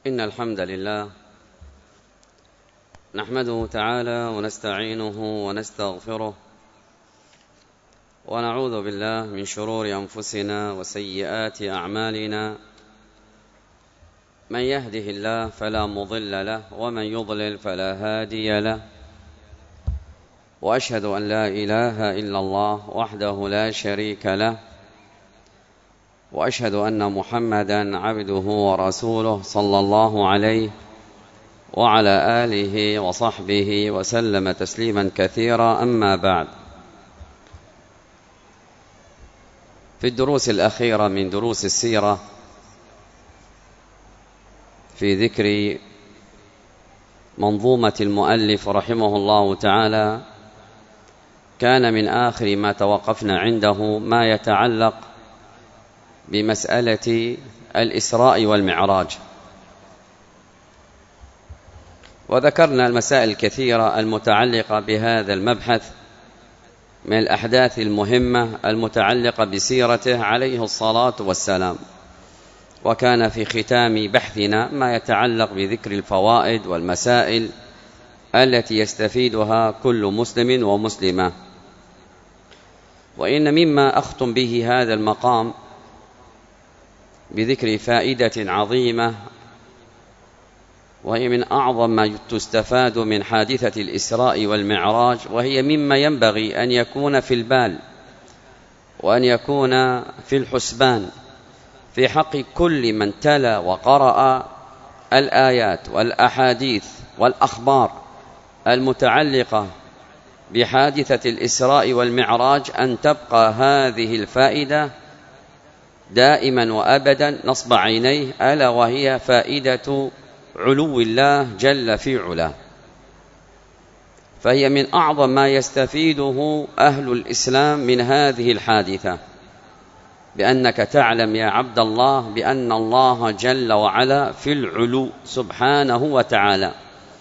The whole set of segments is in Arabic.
إن الحمد لله نحمده تعالى ونستعينه ونستغفره ونعوذ بالله من شرور أنفسنا وسيئات أعمالنا. من يهده الله فلا مضل له ومن يضلل فلا هادي له، وأشهد أن لا إله إلا الله وحده لا شريك له، وأشهد أن محمدًا عبده ورسوله صلى الله عليه وعلى آله وصحبه وسلم تسليمًا كثيرا. أما بعد، في الدروس الأخيرة من دروس السيرة في ذكر منظومة المؤلف رحمه الله تعالى، كان من آخر ما توقفنا عنده ما يتعلق بمسألة الإسراء والمعراج، وذكرنا المسائل الكثيرة المتعلقة بهذا المبحث من الأحداث المهمة المتعلقة بسيرته عليه الصلاة والسلام. وكان في ختام بحثنا ما يتعلق بذكر الفوائد والمسائل التي يستفيدها كل مسلم ومسلمة. وإن مما أختم به هذا المقام بذكر فائدة عظيمة، وهي من أعظم ما تستفاد من حادثة الإسراء والمعراج، وهي مما ينبغي أن يكون في البال وأن يكون في الحسبان في حق كل من تلا وقرأ الآيات والأحاديث والأخبار المتعلقة بحادثة الإسراء والمعراج، أن تبقى هذه الفائدة دائما وأبدا نصب عينيه، ألا وهي فائدة علو الله جل في علاه. فهي من أعظم ما يستفيده أهل الإسلام من هذه الحادثة، بأنك تعلم يا عبد الله بأن الله جل وعلا في العلو سبحانه وتعالى.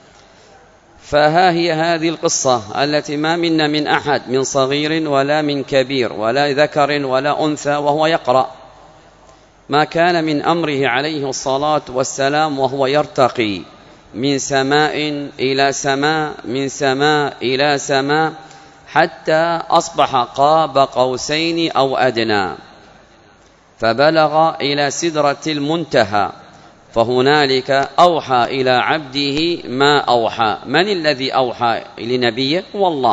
فها هي هذه القصة التي ما منا من أحد من صغير ولا من كبير ولا ذكر ولا أنثى وهو يقرأ ما كان من أمره عليه الصلاة والسلام، وهو يرتقي من سماء إلى سماء، من سماء إلى سماء، حتى أصبح قاب قوسين أو أدنى، فبلغ إلى سدرة المنتهى، فهنالك أوحى إلى عبده ما أوحى. من الذي أوحى لنبيه؟ هو الله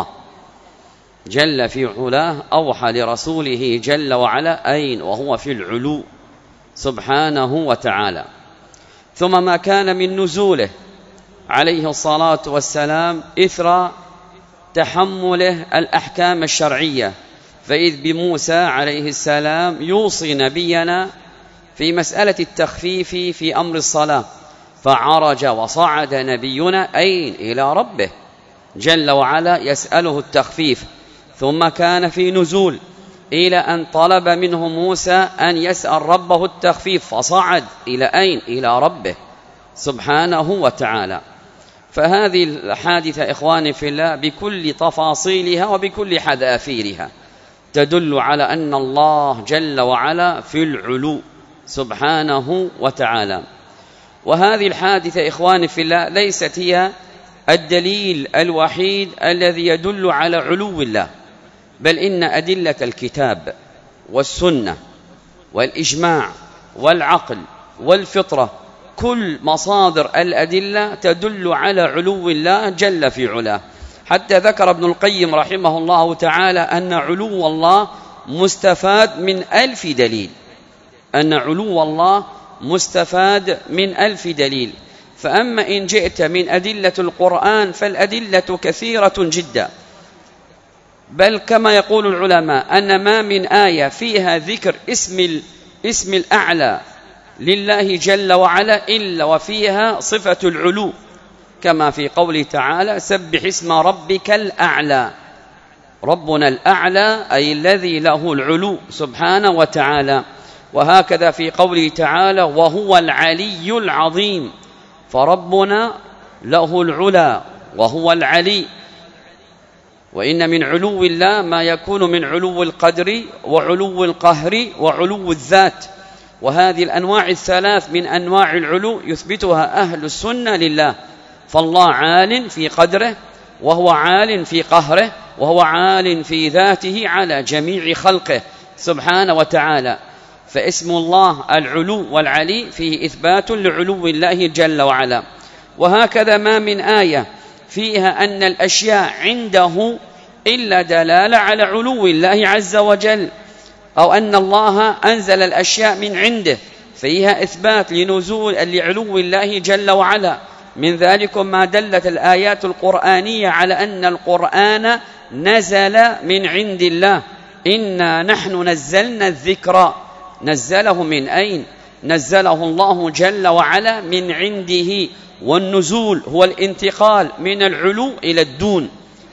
جل في علاه. أوحى لرسوله جل وعلا أين؟ وهو في العلو سبحانه وتعالى. ثم ما كان من نزوله عليه الصلاة والسلام إثر تحمله الأحكام الشرعية، فإذ بموسى عليه السلام يوصي نبينا في مسألة التخفيف في أمر الصلاة، فعرج وصعد نبينا أين؟ إلى ربه جل وعلا يسأله التخفيف. ثم كان في نزول إلى أن طلب منه موسى أن يسأل ربه التخفيف، فصعد إلى أين؟ إلى ربه سبحانه وتعالى. فهذه الحادثة إخواني في الله بكل تفاصيلها وبكل حذافيرها تدل على أن الله جل وعلا في العلو سبحانه وتعالى. وهذه الحادثة إخواني في الله ليست هي الدليل الوحيد الذي يدل على علو الله، بل إن أدلة الكتاب والسنة والإجماع والعقل والفطرة، كل مصادر الأدلة تدل على علو الله جل في علاه. حتى ذكر ابن القيم رحمه الله تعالى أن علو الله مستفاد من 1000 دليل، أن علو الله مستفاد من 1000 دليل. فأما إن جئت من أدلة القرآن فالأدلة كثيرة جدا، بل كما يقول العلماء أن ما من آية فيها ذكر اسم الأعلى لله جل وعلا إلا وفيها صفة العلو، كما في قوله تعالى سبح اسم ربك الأعلى. ربنا الأعلى أي الذي له العلو سبحانه وتعالى. وهكذا في قوله تعالى وهو العلي العظيم، فربنا له العلا وهو العلي. وإن من علو الله ما يكون من علو القدر وعلو القهر وعلو الذات، وهذه الأنواع الثلاث من أنواع العلو يثبتها أهل السنة لله. فالله عال في قدره، وهو عال في قهره، وهو عال في ذاته على جميع خلقه سبحانه وتعالى. فاسم الله العلو والعلي فيه إثبات لعلو الله جل وعلا. وهكذا ما من آية فيها أن الأشياء عنده إلا دلالة على علو الله عز وجل، أو أن الله أنزل الأشياء من عنده فيها إثبات لنزول لعلو الله جل وعلا. من ذلك ما دلت الآيات القرآنية على أن القرآن نزل من عند الله. إنا نحن نزلنا الذكر. نزله من أين؟ نزله الله جل وعلا من عنده. والنزول هو الانتقال من العلو إلى الدون،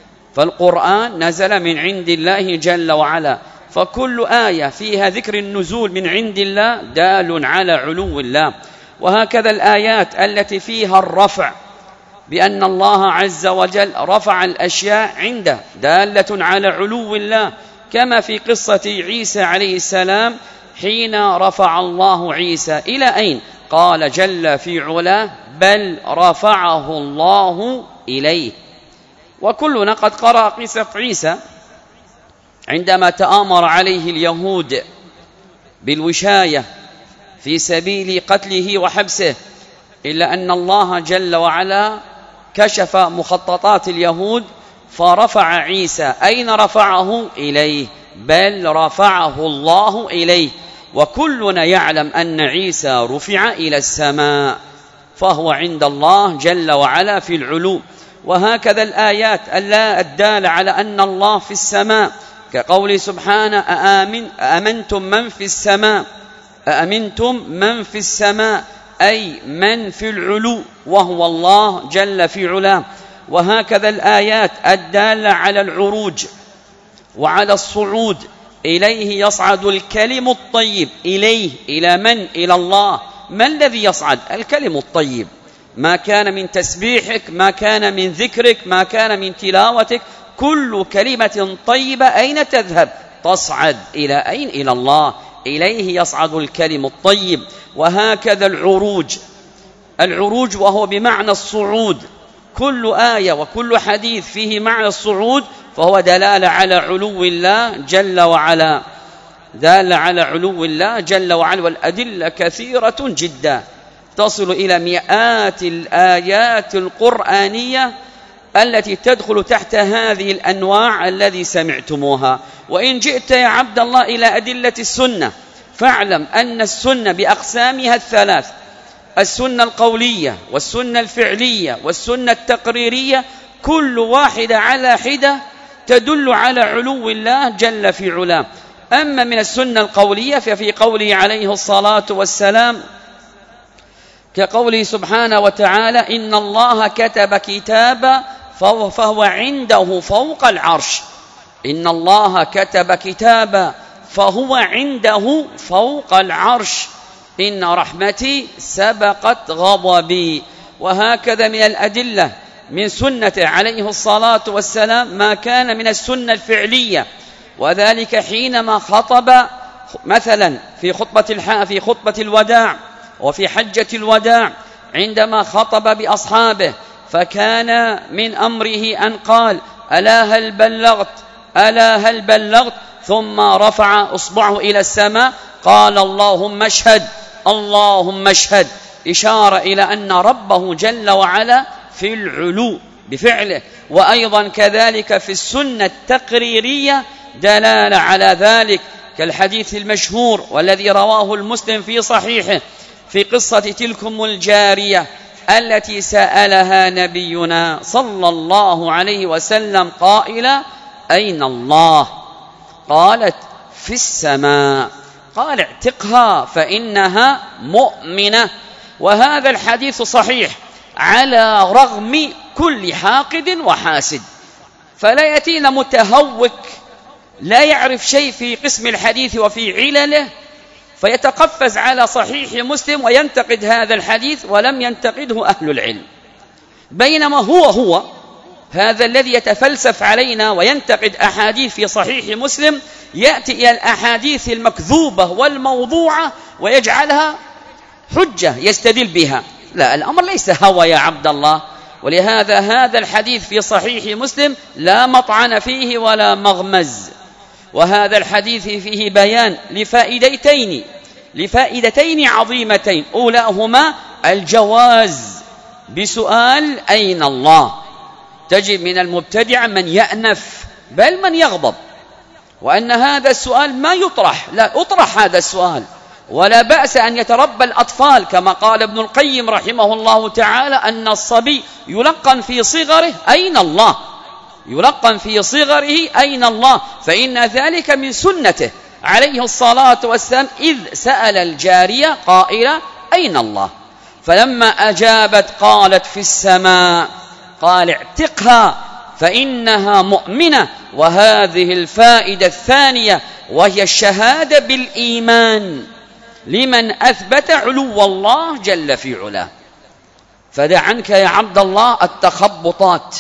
فالقرآن نزل من عند الله جل وعلا. فكل آية فيها ذكر النزول من عند الله دال على علو الله. وهكذا الآيات التي فيها الرفع بأن الله عز وجل رفع الأشياء عنده دالة على علو الله، كما في قصة عيسى عليه السلام حين رفع الله عيسى إلى أين؟ قال جل في علاه بل رفعه الله إليه. وكلنا قد قرأ قصة عيسى عندما تآمر عليه اليهود بالوشاية في سبيل قتله وحبسه، إلا أن الله جل وعلا كشف مخططات اليهود فرفع عيسى. أين رفعه؟ إليه. بل رفعه الله إليه. وكلنا يعلم أن عيسى رفع إلى السماء، فهو عند الله جل وعلا في العلو. وهكذا الآيات الدالة على أن الله في السماء، كقول سبحانه أأمنتم من في السماء. أأمنتم من في السماء أي من في العلو، وهو الله جل في علاه. وهكذا الآيات الدالة على العروج وعلى الصعود. إليه يصعد الكلم الطيب. إليه، إلى من؟ إلى الله. ما الذي يصعد؟ الكلم الطيب. ما كان من تسبيحك، ما كان من ذكرك، ما كان من تلاوتك، كل كلمة طيبة أين تذهب؟ تصعد إلى أين؟ إلى الله. إليه يصعد الكلم الطيب. وهكذا العروج وهو بمعنى الصعود. كل آية وكل حديث فيه معنى الصعود فهو دلالة على علو الله جل وعلا، دالة على علو الله جل وعلا. والأدلة كثيرة جدا تصل إلى مئات الآيات القرآنية التي تدخل تحت هذه الأنواع الذي سمعتموها. وإن جئت يا عبد الله إلى أدلة السنة فاعلم أن السنة بأقسامها الثلاث: السنة القولية، والسنة الفعلية، والسنة التقريرية، كل واحدة على حدة تدل على علو الله جل في علاه. أما من السنة القولية ففي قوله عليه الصلاة والسلام كقوله سبحانه وتعالى إن الله كتب كتابا فهو عنده فوق العرش. إن الله كتب كتابا فهو عنده فوق العرش. إن رحمتي سبقت غضبي. وهكذا من الأدلة من سنته عليه الصلاة والسلام ما كان من السنة الفعلية، وذلك حينما خطب مثلا في خطبة الوداع وفي حجة الوداع عندما خطب بأصحابه، فكان من أمره أن قال ألا هل بلغت ثم رفع أصبعه إلى السماء قال اللهم اشهد، إشارة إلى أن ربه جل وعلا في العلو بفعله. وأيضا كذلك في السنة التقريرية دلالة على ذلك، كالحديث المشهور والذي رواه المسلم في صحيحه في قصة تلكم الجارية التي سألها نبينا صلى الله عليه وسلم قائلا أين الله؟ قالت في السماء. قال اعتقها فإنها مؤمنة. وهذا الحديث صحيح على رغم كل حاقد وحاسد. فلا يأتينا متهوك لا يعرف شيء في قسم الحديث وفي علله فيتقفز على صحيح مسلم وينتقد هذا الحديث ولم ينتقده أهل العلم، بينما هو هذا الذي يتفلسف علينا وينتقد أحاديث في صحيح مسلم يأتي إلى الأحاديث المكذوبة والموضوعة ويجعلها حجة يستدل بها. لا، الأمر ليس هوى يا عبد الله. ولهذا هذا الحديث في صحيح مسلم لا مطعن فيه ولا مغمز. وهذا الحديث فيه بيان لفائدتين عظيمتين. أولاهما الجواز بسؤال أين الله. تجد من المبتدع من يأنف بل من يغضب، وأن هذا السؤال ما يطرح. لا، أطرح هذا السؤال، ولا بأس أن يتربى الأطفال، كما قال ابن القيم رحمه الله تعالى أن الصبي يلقن في صغره أين الله، يلقن في صغره أين الله، فإن ذلك من سنته عليه الصلاة والسلام، إذ سأل الجارية قائلة أين الله، فلما أجابت قالت في السماء، قال اعتقها فإنها مؤمنة. وهذه الفائدة الثانية وهي الشهادة بالإيمان لمن أثبت علو الله جل في علاه. فدع عنك يا عبد الله التخبطات،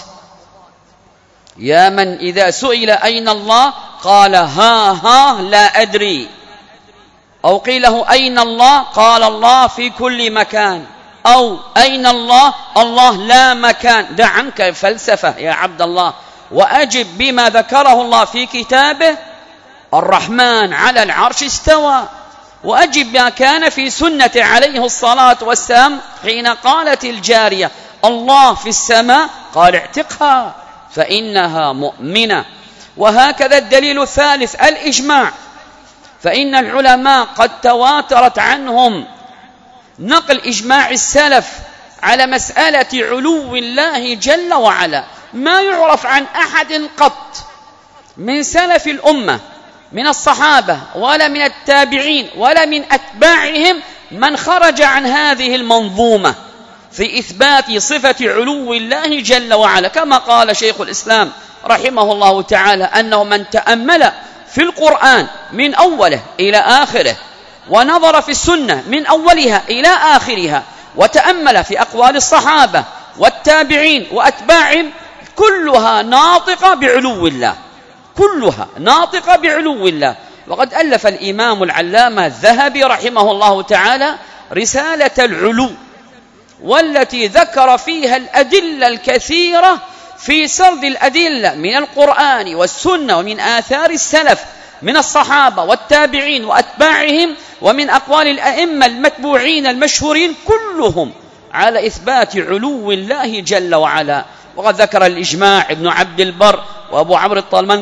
يا من إذا سئل أين الله قال ها لا أدري، أو قيل له أين الله قال الله في كل مكان، أو أين الله الله لا مكان. دع عنك فلسفة يا عبد الله، وأجب بما ذكره الله في كتابه الرحمن على العرش استوى، وأجب ما كان في سنته عليه الصلاة والسلام حين قالت الجارية الله في السماء قال اعتقها فإنها مؤمنة. وهكذا الدليل الثالث الإجماع، فإن العلماء قد تواترت عنهم نقل إجماع السلف على مسألة علو الله جل وعلا. ما يعرف عن أحد قط من سلف الأمة من الصحابة ولا من التابعين ولا من أتباعهم من خرج عن هذه المنظومة في إثبات صفة علو الله جل وعلا، كما قال شيخ الإسلام رحمه الله تعالى أنه من تأمل في القرآن من أوله إلى آخره، ونظر في السنة من أولها إلى آخرها، وتأمل في أقوال الصحابة والتابعين وأتباعهم، كلها ناطقة بعلو الله، كلها ناطقة بعلو الله. وقد ألف الإمام العلامة الذهبي رحمه الله تعالى رسالة العلو، والتي ذكر فيها الأدلة الكثيرة في سرد الأدلة من القرآن والسنة ومن آثار السلف من الصحابة والتابعين وأتباعهم ومن أقوال الأئمة المتبوعين المشهورين، كلهم على إثبات علو الله جل وعلا. وقد ذكر الإجماع ابن عبد البر وأبو عمرو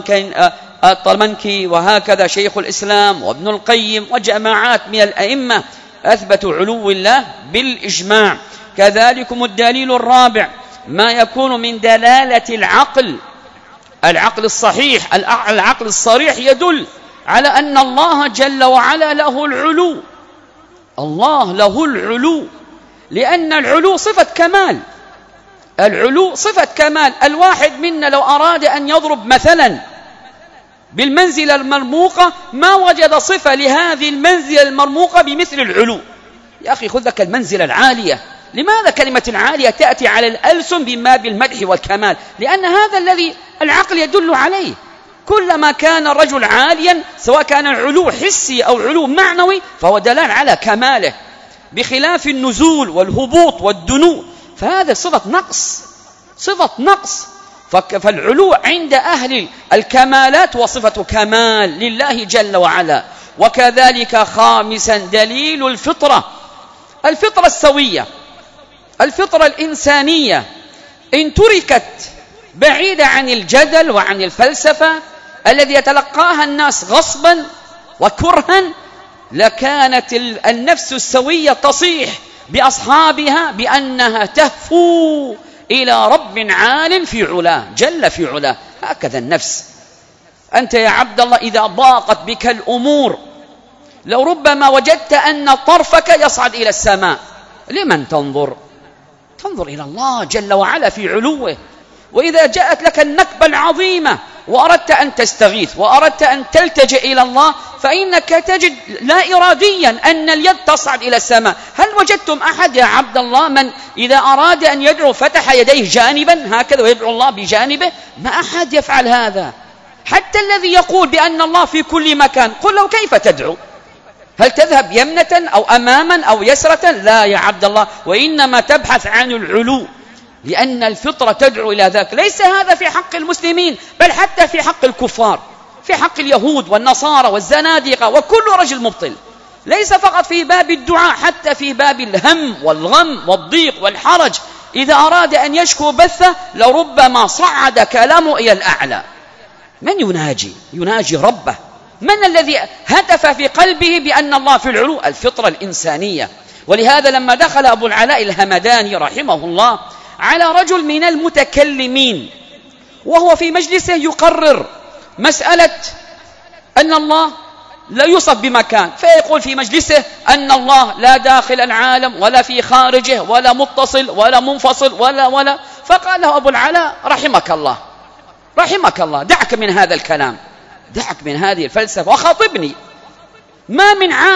الطلمنكي، وهكذا شيخ الإسلام وابن القيم وجماعات من الأئمة أثبتوا علو الله بالإجماع. كذلكم الدليل الرابع ما يكون من دلالة العقل الصحيح، العقل الصريح يدل على أن الله جل وعلا له العلو. الله له العلو لأن العلو صفة كمال، العلو صفة كمال. الواحد منا لو أراد أن يضرب مثلا بالمنزلة المرموقة ما وجد صفة لهذه المنزلة المرموقة بمثل العلو. يا أخي خذ لك المنزلة العالية. لماذا كلمة العالية تأتي على الألسن بما بالمدح والكمال؟ لأن هذا الذي العقل يدل عليه. كلما كان الرجل عاليا سواء كان العلو حسي أو علو معنوي فهو دلال على كماله، بخلاف النزول والهبوط والدنو، فهذا صفة نقص. فالعلو عند أهل الكمالات وصفة كمال لله جل وعلا. وكذلك خامسا دليل الفطرة السوية، الفطرة الإنسانية، إن تركت بعيدة عن الجدل وعن الفلسفة الذي يتلقاها الناس غصبا وكرها، لكانت النفس السوية تصيح بأصحابها بأنها تهفو إلى رب عال في علاه جل في علاه. هكذا النفس. أنت يا عبد الله إذا ضاقت بك الأمور لو ربما وجدت أن طرفك يصعد إلى السماء، لمن تنظر؟ تنظر إلى الله جل وعلا في علوه. وإذا جاءت لك النكبة العظيمة وأردت أن تستغيث وأردت أن تلتجئ إلى الله، فإنك تجد لا إراديا أن اليد تصعد إلى السماء. هل وجدتم أحد يا عبد الله من إذا أراد أن يدعو فتح يديه جانبا هكذا ويدعو الله بجانبه؟ ما أحد يفعل هذا. حتى الذي يقول بأن الله في كل مكان، قل له كيف تدعو؟ هل تذهب يمنة أو أماما أو يسرة؟ لا يا عبد الله، وإنما تبحث عن العلو، لأن الفطرة تدعو إلى ذاك. ليس هذا في حق المسلمين، بل حتى في حق الكفار، في حق اليهود والنصارى والزنادقة وكل رجل مبطل. ليس فقط في باب الدعاء، حتى في باب الهم والغم والضيق والحرج، إذا أراد أن يشكو بثه لربما صعد كلامه إلى الأعلى. من يناجي ربه؟ من الذي هتف في قلبه بأن الله في العلو؟ الفطرة الإنسانية. ولهذا لما دخل أبو العلاء الهمداني رحمه الله على رجل من المتكلمين وهو في مجلسه يقرر مسألة أن الله لا يوصف بمكان، فيقول في مجلسه أن الله لا داخل العالم ولا في خارجه ولا متصل ولا منفصل ولا فقال له أبو العلاء رحمك الله، دعك من هذا الكلام، دعك من هذه الفلسفة وخاطبني. ما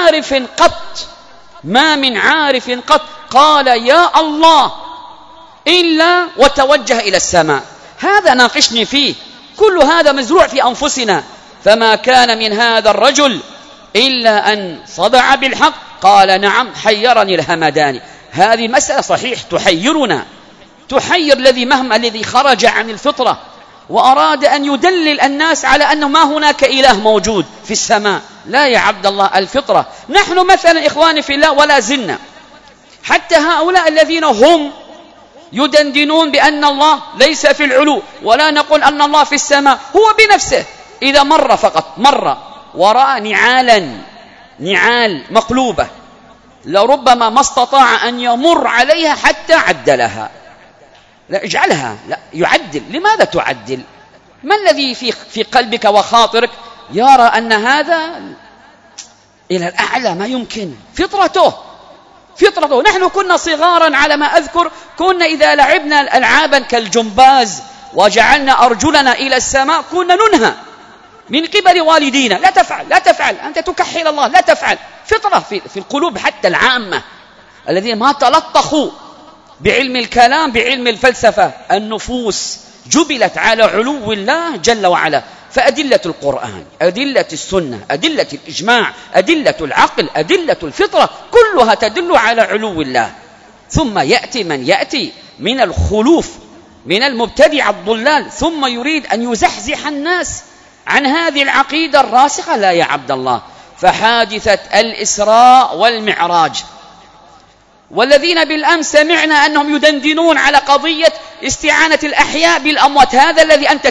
من عارف قط قال يا الله إلا وتوجه إلى السماء. هذا ناقشني فيه، كل هذا مزروع في أنفسنا. فما كان من هذا الرجل إلا أن صدع بالحق، قال نعم حيرني الهمداني. هذه مسألة صحيح تحير الذي خرج عن الفطرة وأراد أن يدلل الناس على أنه ما هناك إله موجود في السماء. لا يا عبد الله، الفطرة. نحن مثلا إخواني في الله ولا زلنا حتى هؤلاء الذين هم يدندنون بأن الله ليس في العلو ولا نقول أن الله في السماء، هو بنفسه إذا مر ورأى نعال مقلوبة لربما ما استطاع أن يمر عليها حتى عدلها. لا اجعلها، لا يعدل. لماذا تعدل؟ ما الذي في قلبك وخاطرك يرى أن هذا إلى الأعلى؟ ما يمكن. فطرته. نحن كنا صغارا على ما أذكر، كنا إذا لعبنا ألعابا كالجمباز وجعلنا أرجلنا إلى السماء كنا ننهى من قبل والدينا، لا تفعل أنت تكحل الله، لا تفعل. فطرة في القلوب حتى العامة الذين ما تلطخوا بعلم الكلام بعلم الفلسفة. النفوس جبلت على علو الله جل وعلا. فأدلة القرآن، أدلة السنة، أدلة الإجماع، أدلة العقل، أدلة الفطرة، كلها تدل على علو الله. ثم يأتي من يأتي من الخلوف، من المبتدع الضلال، ثم يريد أن يزحزح الناس عن هذه العقيدة الراسخة. لا يا عبد الله. فحادثة الإسراء والمعراج، والذين بالأمس سمعنا أنهم يدندنون على قضية استعانة الأحياء بالأموات، هذا الذي أنت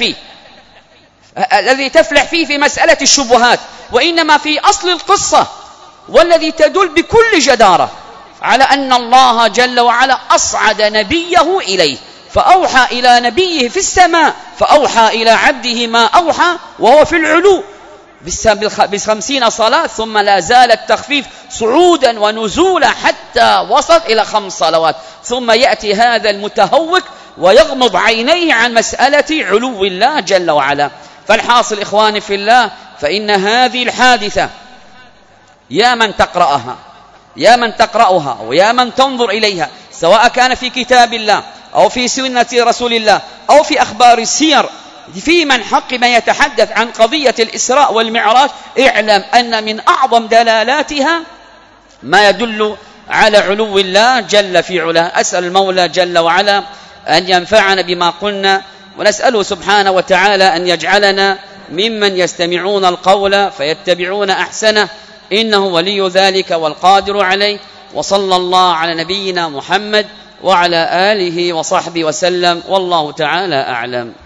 تفلح فيه في مسألة الشبهات، وإنما في أصل القصة والذي تدل بكل جدارة على أن الله جل وعلا أصعد نبيه إليه، فأوحى إلى نبيه في السماء، فأوحى إلى عبده ما أوحى وهو في العلو ب50 صلاة، ثم لا زال التخفيف صعودا ونزولا حتى وصل إلى 5 صلوات. ثم يأتي هذا المتهوك ويغمض عينيه عن مسألة علو الله جل وعلا. فالحاصل إخواني في الله، فإن هذه الحادثة يا من تقرأها ويا من تنظر إليها، سواء كان في كتاب الله أو في سنة رسول الله أو في أخبار السير، في من حق ما يتحدث عن قضية الإسراء والمعراج، اعلم أن من أعظم دلالاتها ما يدل على علو الله جل في علاه. أسأل المولى جل وعلا أن ينفعنا بما قلنا، ونسأله سبحانه وتعالى أن يجعلنا ممن يستمعون القول فيتبعون أحسنه، إنه ولي ذلك والقادر عليه. وصلى الله على نبينا محمد وعلى آله وصحبه وسلم، والله تعالى أعلم.